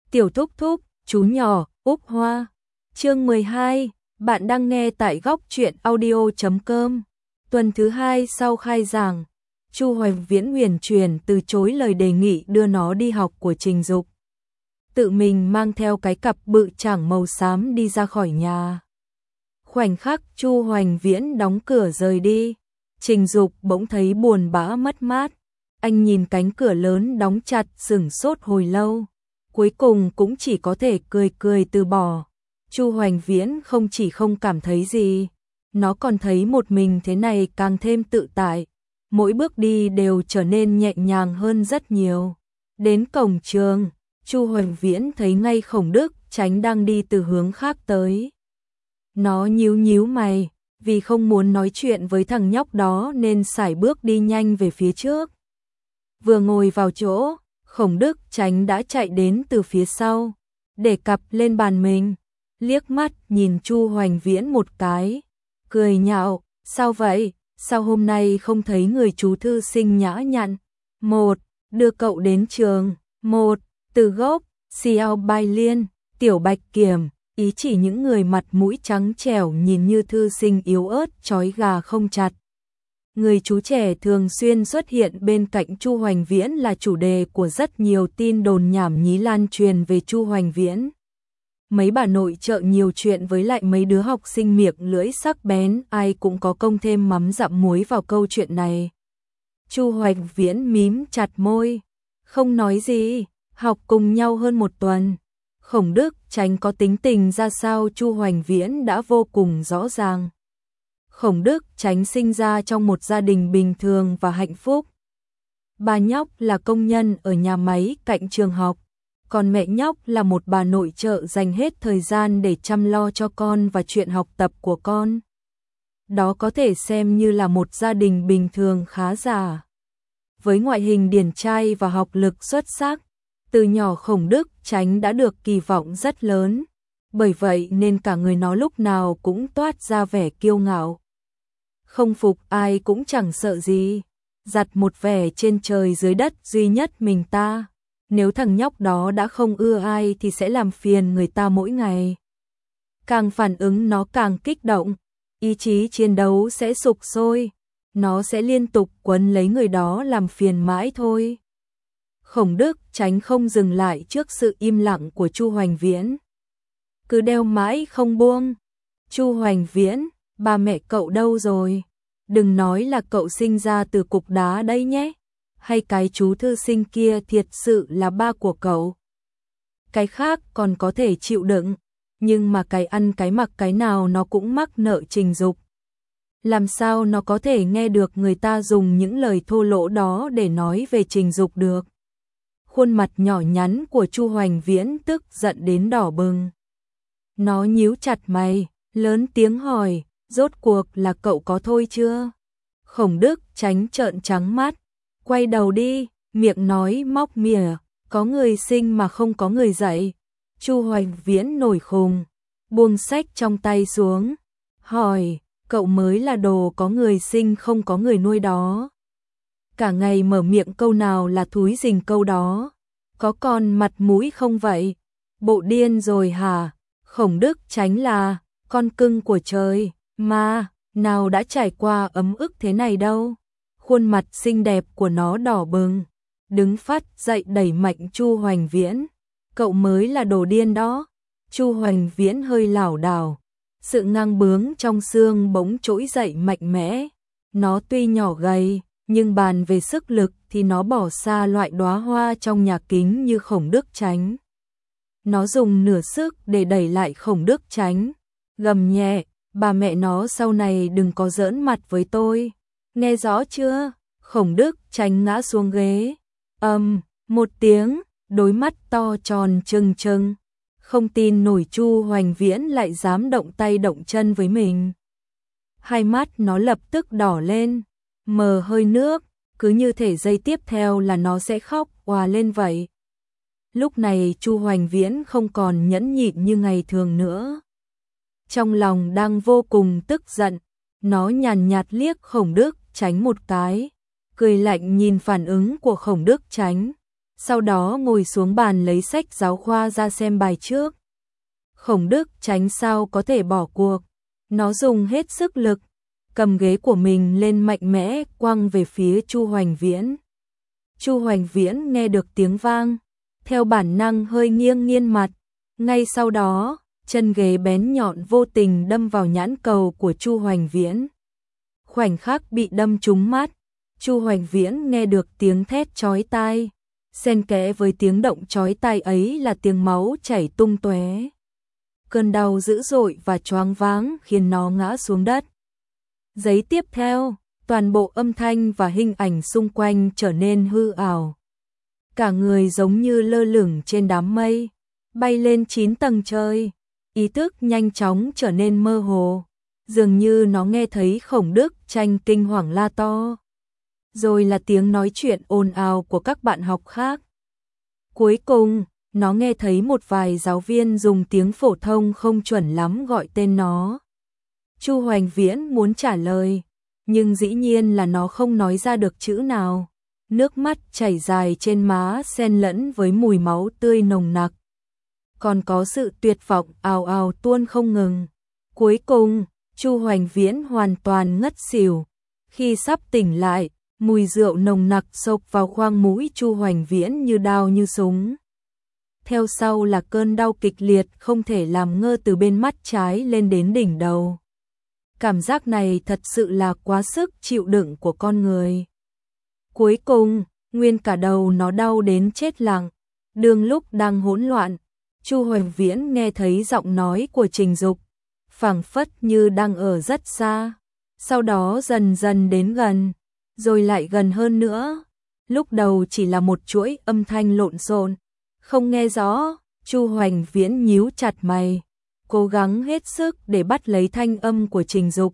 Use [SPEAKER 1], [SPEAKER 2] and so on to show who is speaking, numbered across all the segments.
[SPEAKER 1] Tiểu thúc thúc, chú nhỏ, Úc Hoa. Chương 12, bạn đang nghe tại góc truyện audio.com. Tuần thứ 2 sau khai giảng, Chu Hoành Viễn huyền truyền từ chối lời đề nghị đưa nó đi học của Trình Dục. Tự mình mang theo cái cặp bự chảng màu xám đi ra khỏi nhà. Khoảnh khắc Chu Hoành Viễn đóng cửa rời đi, Trình Dục bỗng thấy buồn bã mất mát. Anh nhìn cánh cửa lớn đóng chặt sửng sốt hồi lâu, cuối cùng cũng chỉ có thể cười cười từ bỏ. Chu Hoành Viễn không chỉ không cảm thấy gì, nó còn thấy một mình thế này càng thêm tự tại, mỗi bước đi đều trở nên nhẹ nhàng hơn rất nhiều. Đến cổng trường, Chu Hoành Viễn thấy ngay Khổng Đức Chánh đang đi từ hướng khác tới. Nó nhíu nhíu mày, vì không muốn nói chuyện với thằng nhóc đó nên sải bước đi nhanh về phía trước. Vừa ngồi vào chỗ, Khổng Đức Chánh đã chạy đến từ phía sau, để cặp lên bàn mình, liếc mắt nhìn Chu Hoành Viễn một cái, cười nhạo, sao vậy, sao hôm nay không thấy người chú thư sinh nhã nhặn? Một, đưa cậu đến trường, một, từ gốc, Xiao Bai Liên, Tiểu Bạch Kiểm, ý chỉ những người mặt mũi trắng trẻo nhìn như thư sinh yếu ớt trói gà không chặt. Người chú trẻ thường xuyên xuất hiện bên cạnh Chu Hoành Viễn là chủ đề của rất nhiều tin đồn nhảm nhí lan truyền về Chu Hoành Viễn. Mấy bà nội trợ nhiều chuyện với lại mấy đứa học sinh miệng lưỡi sắc bén, ai cũng có công thêm mắm dặm muối vào câu chuyện này. Chu Hoành Viễn mím chặt môi, không nói gì, học cùng nhau hơn một tuần. Khổng Đức Chánh có tính tình ra sao Chu Hoành Viễn đã vô cùng rõ ràng. Khổng Đức Chánh sinh ra trong một gia đình bình thường và hạnh phúc. Bà nhóc là công nhân ở nhà máy cạnh trường học, còn mẹ nhóc là một bà nội trợ dành hết thời gian để chăm lo cho con và chuyện học tập của con. Đó có thể xem như là một gia đình bình thường khá giả. Với ngoại hình điển trai và học lực xuất sắc, từ nhỏ Khổng Đức Chánh đã được kỳ vọng rất lớn, bởi vậy nên cả người nó lúc nào cũng toát ra vẻ kiêu ngạo. Không phục ai cũng chẳng sợ gì, giặt một vẻ trên trời dưới đất duy nhất mình ta. Nếu thằng nhóc đó đã không ưa ai thì sẽ làm phiền người ta mỗi ngày. Càng phản ứng nó càng kích động, ý chí chiến đấu sẽ sục sôi, nó sẽ liên tục quấn lấy người đó làm phiền mãi thôi. Khổng Đức Chánh không dừng lại trước sự im lặng của Chu Hoành Viễn, cứ đeo mãi không buông. Chu Hoành Viễn, ba mẹ cậu đâu rồi? Đừng nói là cậu sinh ra từ cục đá đấy nhé, hay cái chú thư sinh kia thiệt sự là ba của cậu. Cái khác còn có thể chịu đựng, nhưng mà cái ăn cái mặc cái nào nó cũng mắc nợ Trình Dục. Làm sao nó có thể nghe được người ta dùng những lời thô lỗ đó để nói về Trình Dục được? Khuôn mặt nhỏ nhắn của Chu Hoành Viễn tức giận đến đỏ bừng. Nó nhíu chặt mày, lớn tiếng hỏi, rốt cuộc là cậu có thôi chưa? Khổng Đức Chánh trợn trắng mắt, quay đầu đi, miệng nói móc mỉa, có người sinh mà không có người dạy. Chu Hoành Viễn nổi khùng, buông sách trong tay xuống, hỏi, cậu mới là đồ có người sinh không có người nuôi đó. Cả ngày mở miệng câu nào là thúi rình câu đó, có còn mặt mũi không vậy? Bộ điên rồi hả? Khổng Đức Chánh là con cưng của trời mà, nào đã trải qua ấm ức thế này đâu. Khuôn mặt xinh đẹp của nó đỏ bừng, đứng phát dậy đẩy mạnh Chu Hoành Viễn. Cậu mới là đồ điên đó. Chu Hoành Viễn hơi lảo đảo, sự ngang bướng trong xương bỗng trỗi dậy mạnh mẽ. Nó tuy nhỏ gầy, nhưng bàn về sức lực thì nó bỏ xa loại đóa hoa trong nhà kính như Khổng Đức Chánh. Nó dùng nửa sức để đẩy lại Khổng Đức Chánh, gầm nhẹ, bà mẹ nó sau này đừng có giỡn mặt với tôi, nghe rõ chưa? Khổng Đức Chánh ngã xuống ghế, một tiếng, đôi mắt to tròn trừng trừng, không tin nổi Chu Hoành Viễn lại dám động tay động chân với mình. Hai mắt nó lập tức đỏ lên, mờ hơi nước, cứ như thể giây tiếp theo là nó sẽ khóc òa lên vậy. Lúc này Chu Hoành Viễn không còn nhẫn nhịn như ngày thường nữa. Trong lòng đang vô cùng tức giận, nó nhàn nhạt liếc Khổng Đức Chánh một cái, cười lạnh nhìn phản ứng của Khổng Đức Chánh, sau đó ngồi xuống bàn lấy sách giáo khoa ra xem bài trước. Khổng Đức Chánh sao có thể bỏ cuộc, nó dùng hết sức lực, cầm ghế của mình lên mạnh mẽ quăng về phía Chu Hoành Viễn. Chu Hoành Viễn nghe được tiếng vang, theo bản năng hơi nghiêng nghiêng mặt, ngay sau đó, chân ghế bén nhọn vô tình đâm vào nhãn cầu của Chu Hoành Viễn. Khoảnh khắc bị đâm trúng mắt, Chu Hoành Viễn nghe được tiếng thét chói tai, xen kẽ với tiếng động chói tai ấy là tiếng máu chảy tung tóe. Cơn đau dữ dội và choáng váng khiến nó ngã xuống đất. Giây tiếp theo, toàn bộ âm thanh và hình ảnh xung quanh trở nên hư ảo. Cả người giống như lơ lửng trên đám mây, bay lên 9 tầng trời, ý thức nhanh chóng trở nên mơ hồ, dường như nó nghe thấy Khổng Đức Chánh kinh hoàng la to. Rồi là tiếng nói chuyện ồn ào của các bạn học khác. Cuối cùng, nó nghe thấy một vài giáo viên dùng tiếng phổ thông không chuẩn lắm gọi tên nó. Chu Hoành Viễn muốn trả lời, nhưng dĩ nhiên là nó không nói ra được chữ nào. Nước mắt chảy dài trên má xen lẫn với mùi máu tươi nồng nặc. Còn có sự tuyệt vọng ào ào tuôn không ngừng. Cuối cùng, Chu Hoành Viễn hoàn toàn ngất xỉu. Khi sắp tỉnh lại, mùi rượu nồng nặc xộc vào khoang mũi Chu Hoành Viễn như đao như súng. Theo sau là cơn đau kịch liệt không thể làm ngơ từ bên mắt trái lên đến đỉnh đầu. Cảm giác này thật sự là quá sức chịu đựng của con người. Cuối cùng, nguyên cả đầu nó đau đến chết lặng. Đường lúc đang hỗn loạn, Chu Hoành Viễn nghe thấy giọng nói của Trình Dục, phảng phất như đang ở rất xa, sau đó dần dần đến gần, rồi lại gần hơn nữa. Lúc đầu chỉ là một chuỗi âm thanh lộn xộn, không nghe rõ. Chu Hoành Viễn nhíu chặt mày, cố gắng hết sức để bắt lấy thanh âm của Trình Dục.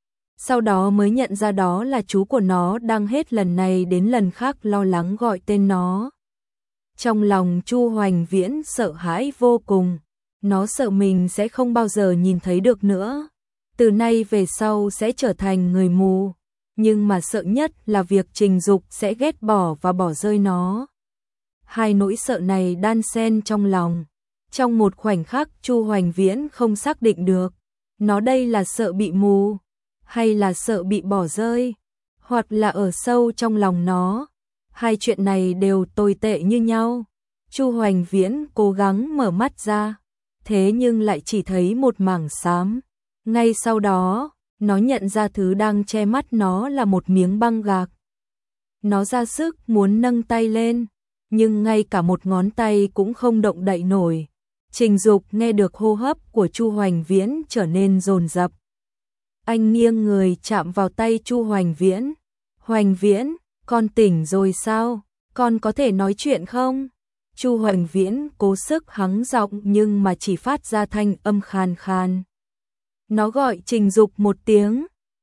[SPEAKER 1] Sau đó mới nhận ra đó là chú của nó đang hết lần này đến lần khác lo lắng gọi tên nó. Trong lòng Chu Hoành Viễn sợ hãi vô cùng, nó sợ mình sẽ không bao giờ nhìn thấy được nữa, từ nay về sau sẽ trở thành người mù, nhưng mà sợ nhất là việc Trình Dục sẽ ghét bỏ và bỏ rơi nó. Hai nỗi sợ này đan xen trong lòng. Trong một khoảnh khắc Chu Hoành Viễn không xác định được, nó đây là sợ bị mù, hay là sợ bị bỏ rơi, hoặc là ở sâu trong lòng nó. Hai chuyện này đều tồi tệ như nhau. Chu Hoành Viễn cố gắng mở mắt ra, thế nhưng lại chỉ thấy một mảng xám. Ngay sau đó, nó nhận ra thứ đang che mắt nó là một miếng băng gạc. Nó ra sức muốn nâng tay lên, nhưng ngay cả một ngón tay cũng không động đậy nổi. Trình Dục nghe được hô hấp của Chu Hoành Viễn trở nên dồn dập. Anh nghiêng người chạm vào tay Chu Hoành Viễn. Hoành Viễn, con tỉnh rồi sao? Con có thể nói chuyện không? Chu Hoành Viễn cố sức hắng giọng nhưng mà chỉ phát ra thanh âm khàn khàn. Nó gọi Trình Dục một tiếng.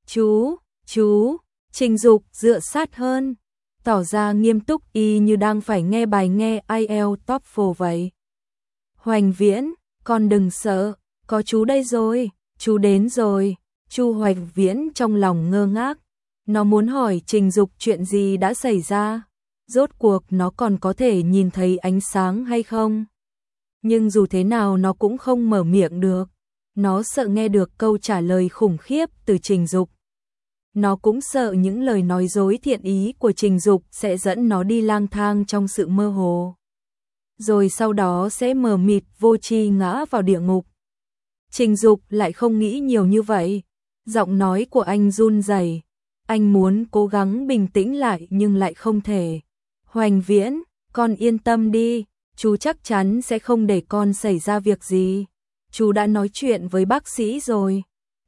[SPEAKER 1] Chú. Trình Dục dựa sát hơn, tỏ ra nghiêm túc y như đang phải nghe bài nghe IELTS TOEFL vậy. Hoành Viễn, con đừng sợ, có chú đây rồi, chú đến rồi. Chu Hoành Viễn trong lòng ngơ ngác, nó muốn hỏi Trình Dục chuyện gì đã xảy ra, rốt cuộc nó còn có thể nhìn thấy ánh sáng hay không. Nhưng dù thế nào nó cũng không mở miệng được, nó sợ nghe được câu trả lời khủng khiếp từ Trình Dục. Nó cũng sợ những lời nói dối thiện ý của Trình Dục sẽ dẫn nó đi lang thang trong sự mơ hồ, rồi sau đó sẽ mờ mịt vô tri ngã vào địa ngục. Trình Dục lại không nghĩ nhiều như vậy, giọng nói của anh run rẩy, anh muốn cố gắng bình tĩnh lại nhưng lại không thể. Hoành Viễn, con yên tâm đi, chú chắc chắn sẽ không để con xảy ra việc gì. Chú đã nói chuyện với bác sĩ rồi.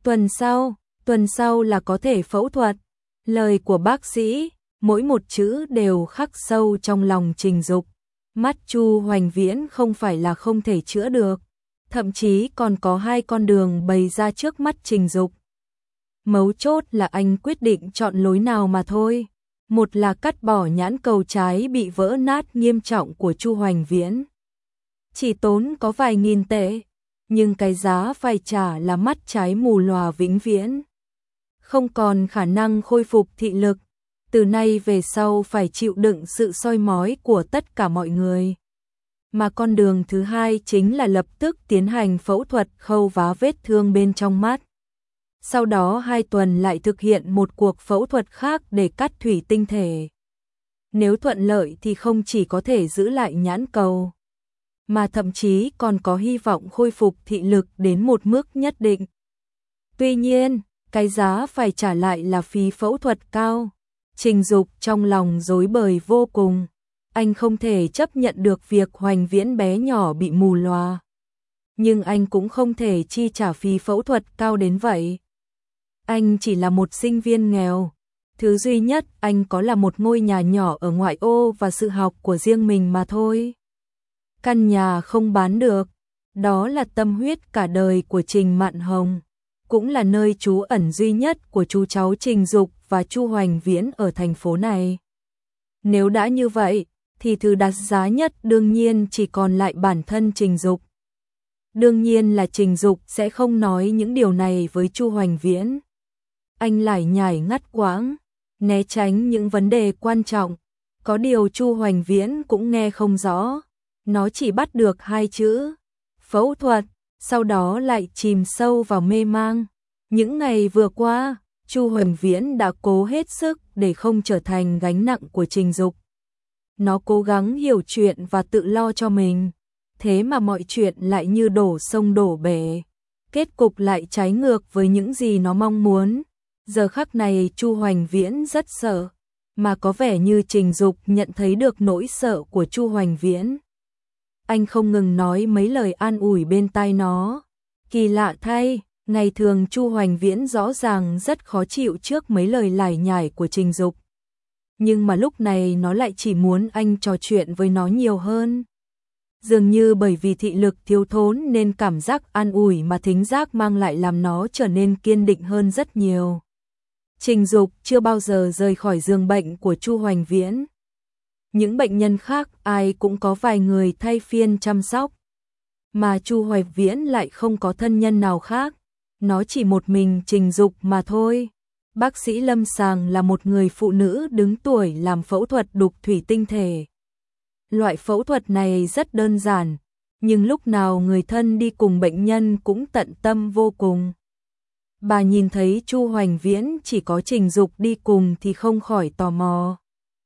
[SPEAKER 1] Tuần sau là có thể phẫu thuật. Lời của bác sĩ, mỗi một chữ đều khắc sâu trong lòng Trình Dục. Mắt Chu Hoành Viễn không phải là không thể chữa được, thậm chí còn có hai con đường bày ra trước mắt Trình Dục. Mấu chốt là anh quyết định chọn lối nào mà thôi. Một là cắt bỏ nhãn cầu trái bị vỡ nát nghiêm trọng của Chu Hoành Viễn. Chỉ tốn có vài nghìn tệ, nhưng cái giá phải trả là mắt trái mù lòa vĩnh viễn. Không còn khả năng khôi phục thị lực, từ nay về sau phải chịu đựng sự soi mói của tất cả mọi người. Mà con đường thứ hai chính là lập tức tiến hành phẫu thuật khâu vá vết thương bên trong mắt. Sau đó 2 tuần lại thực hiện một cuộc phẫu thuật khác để cắt thủy tinh thể. Nếu thuận lợi thì không chỉ có thể giữ lại nhãn cầu, mà thậm chí còn có hy vọng khôi phục thị lực đến một mức nhất định. Tuy nhiên, cái giá phải trả lại là phí phẫu thuật cao. Trình Dục trong lòng rối bời vô cùng. Anh không thể chấp nhận được việc Hoành Viễn bé nhỏ bị mù lòa. Nhưng anh cũng không thể chi trả phí phẫu thuật cao đến vậy. Anh chỉ là một sinh viên nghèo. Thứ duy nhất anh có là một ngôi nhà nhỏ ở ngoại ô và sự học của riêng mình mà thôi. Căn nhà không bán được. Đó là tâm huyết cả đời của Trình Mạn Hồng. Cũng là nơi trú ẩn duy nhất của chú cháu Trình Dục và Chu Hoành Viễn ở thành phố này. Nếu đã như vậy, thì thứ đắt giá nhất đương nhiên chỉ còn lại bản thân Trình Dục. Đương nhiên là Trình Dục sẽ không nói những điều này với Chu Hoành Viễn. Anh lải nhải ngắt quãng, né tránh những vấn đề quan trọng. Có điều Chu Hoành Viễn cũng nghe không rõ. Nó chỉ bắt được 2 chữ phẫu thuật, sau đó lại chìm sâu vào mê mang. Những ngày vừa qua, Chu Hoành Viễn đã cố hết sức để không trở thành gánh nặng của Trình Dục. Nó cố gắng hiểu chuyện và tự lo cho mình. Thế mà mọi chuyện lại như đổ sông đổ bể. Kết cục lại trái ngược với những gì nó mong muốn. Giờ khắc này Chu Hoành Viễn rất sợ. Mà có vẻ như Trình Dục nhận thấy được nỗi sợ của Chu Hoành Viễn. Anh không ngừng nói mấy lời an ủi bên tai nó. Kỳ lạ thay, ngày thường Chu Hoành Viễn rõ ràng rất khó chịu trước mấy lời lải nhải của Trình Dục. Nhưng mà lúc này nó lại chỉ muốn anh trò chuyện với nó nhiều hơn. Dường như bởi vì thị lực thiếu thốn nên cảm giác an ủi mà thính giác mang lại làm nó trở nên kiên định hơn rất nhiều. Trình Dục chưa bao giờ rời khỏi giường bệnh của Chu Hoành Viễn. Những bệnh nhân khác ai cũng có vài người thay phiên chăm sóc. Mà Chu Hoành Viễn lại không có thân nhân nào khác. Nó chỉ một mình Trình Dục mà thôi. Bác sĩ lâm sàng là một người phụ nữ đứng tuổi làm phẫu thuật đục thủy tinh thể. Loại phẫu thuật này rất đơn giản, nhưng lúc nào người thân đi cùng bệnh nhân cũng tận tâm vô cùng. Bà nhìn thấy Chu Hoành Viễn chỉ có Trình Dục đi cùng thì không khỏi tò mò.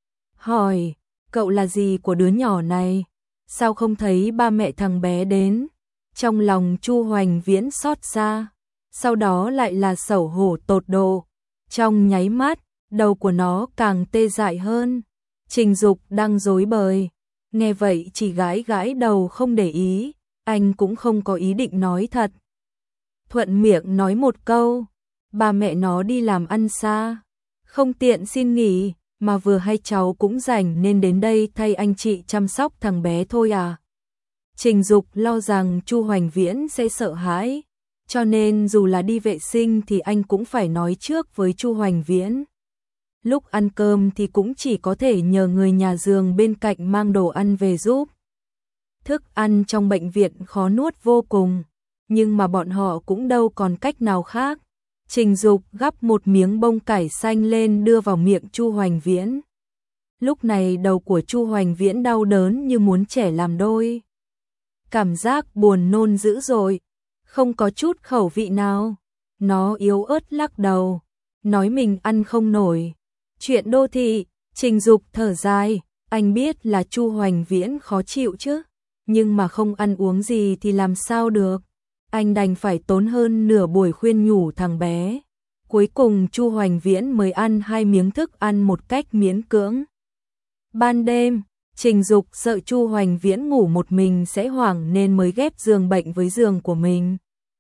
[SPEAKER 1] Hỏi, cậu là gì của đứa nhỏ này? Sao không thấy ba mẹ thằng bé đến? Trong lòng Chu Hoành Viễn xót xa, sau đó lại là xấu hổ tột độ. Trong nháy mắt, đầu của nó càng tê dại hơn. Trình Dục đang rối bời, nghe vậy chỉ gãi gãi đầu không để ý, anh cũng không có ý định nói thật. Thuận miệng nói một câu, ba mẹ nó đi làm ăn xa, không tiện xin nghỉ, mà vừa hay cháu cũng rảnh nên đến đây thay anh chị chăm sóc thằng bé thôi à. Trình Dục lo rằng Chu Hoành Viễn sẽ sợ hãi, cho nên dù là đi vệ sinh thì anh cũng phải nói trước với Chu Hoành Viễn. Lúc ăn cơm thì cũng chỉ có thể nhờ người nhà giường bên cạnh mang đồ ăn về giúp. Thức ăn trong bệnh viện khó nuốt vô cùng, nhưng mà bọn họ cũng đâu còn cách nào khác. Trình Dục gắp một miếng bông cải xanh lên đưa vào miệng Chu Hoành Viễn. Lúc này đầu của Chu Hoành Viễn đau đớn như muốn chẻ làm đôi. Cảm giác buồn nôn dữ dội, không có chút khẩu vị nào. Nó yếu ớt lắc đầu, nói mình ăn không nổi. Chuyện đô thị, Trình Dục thở dài, anh biết là Chu Hoành Viễn khó chịu chứ, nhưng mà không ăn uống gì thì làm sao được. Anh đành phải tốn hơn nửa buổi khuyên nhủ thằng bé. Cuối cùng Chu Hoành Viễn mới ăn 2 miếng thức ăn một cách miễn cưỡng. Ban đêm, Trình Dục sợ Chu Hoành Viễn ngủ một mình sẽ hoảng nên mới ghép giường bệnh với giường của mình.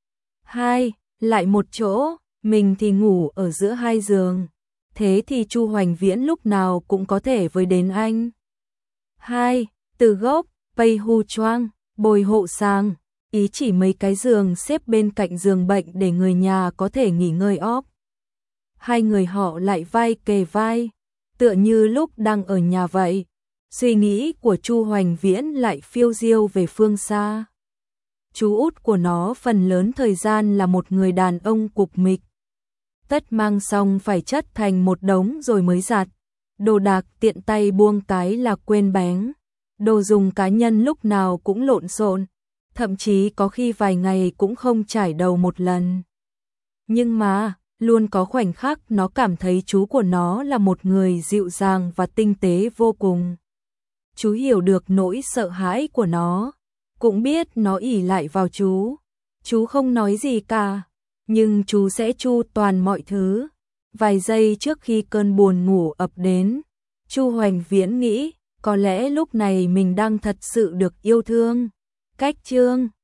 [SPEAKER 1] Lại một chỗ, mình thì ngủ ở giữa 2 giường. Thế thì Chu Hoành Viễn lúc nào cũng có thể với đến anh. Từ gốc, Pei Hu Choang, bồi hộ sang. Ý chỉ mấy cái giường xếp bên cạnh giường bệnh để người nhà có thể nghỉ ngơi óp. 2 người họ lại vai kề vai, tựa như lúc đang ở nhà vậy. Suy nghĩ của Chu Hoành Viễn lại phiêu diêu về phương xa. Chú út của nó phần lớn thời gian là một người đàn ông cục mịch. Tất mang xong phải chất thành một đống rồi mới giặt. đồ đạc tiện tay buông cái là quên bén, đồ dùng cá nhân lúc nào cũng lộn xộn, thậm chí có khi vài ngày cũng không chải đầu một lần. Nhưng mà, luôn có khoảnh khắc nó cảm thấy chú của nó là một người dịu dàng và tinh tế vô cùng. Chú hiểu được nỗi sợ hãi của nó, cũng biết nó ỷ lại vào chú. Chú không nói gì cả, nhưng chú sẽ chu toàn mọi thứ. Vài giây trước khi cơn buồn ngủ ập đến, Chu Hoành Viễn nghĩ, có lẽ lúc này mình đang thật sự được yêu thương. Cách chương